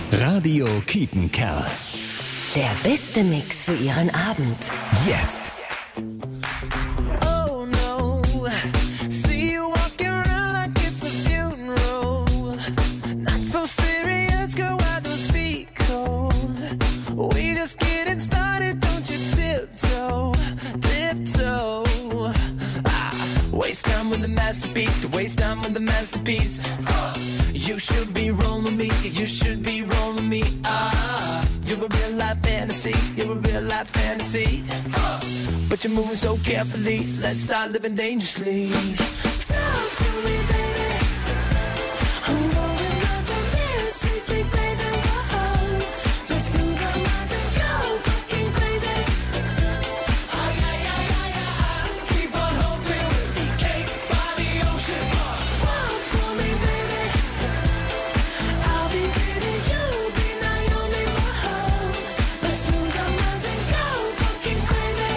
Radio Kiepenkerl. Der beste Mix für Ihren Abend. Jetzt. Oh no, see you walking around like it's a funeral. Not so serious, girl, why don't speak cold? We just getting started, don't you tiptoe, tiptoe. Waste time with the masterpiece, to waste time with the masterpiece. You should be rolling me, you should be rolling me. You're a real life fantasy, you're a real life fantasy. But you're moving so carefully, let's start living dangerously. Talk to me, baby. I'm going up from this, sweet, sweet baby. Whoa. Let's lose our minds and go fucking crazy. Keep on hoping we'll be cake by the ocean. Walk for me, baby. I'll be pretty, you'll be Naomi. Whoa. Let's lose our minds and go fucking crazy.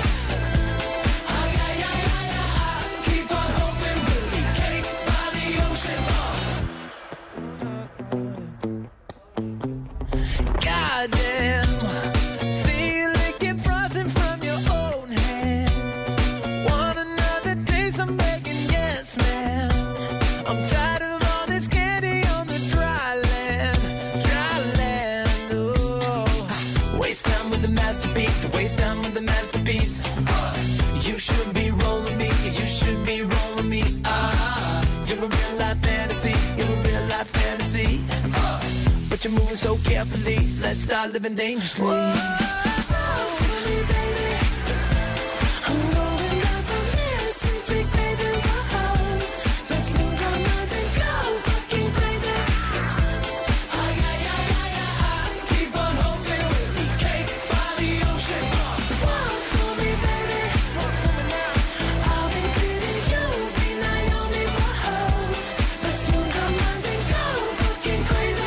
Keep on hoping we'll be cake by the ocean. Goddamn, see you licking frosting from your own hands. Want another taste? I'm begging, yes, man. I'm tired of all this candy on the dry land, dry land. Oh, waste time with the masterpiece, to waste time with the masterpiece. You should be rolling me, you should be rolling me. You're a real life fantasy, you're a real life fantasy. But you're moving so carefully, let's start living dangerously. Talk to me, baby. I'm going up from this, sweet, sweet baby. Whoa. Let's lose our minds and go fucking crazy. Keep on hoping we'll be cake by the ocean. Walk for me, baby. Walk for me now. I'll be pretty, you'll be Naomi. Whoa. Let's lose our minds and go fucking crazy.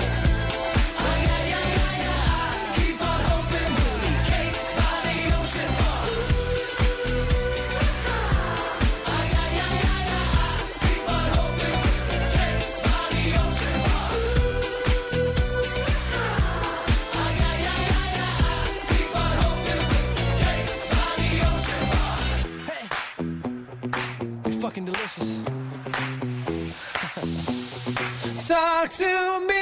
Keep on hoping we'll be cake by the ocean. Keep on hoping we'll be cake by the ocean. Keep on hoping we'll be cake by the ocean. Hey, you're fucking delicious. Talk to me.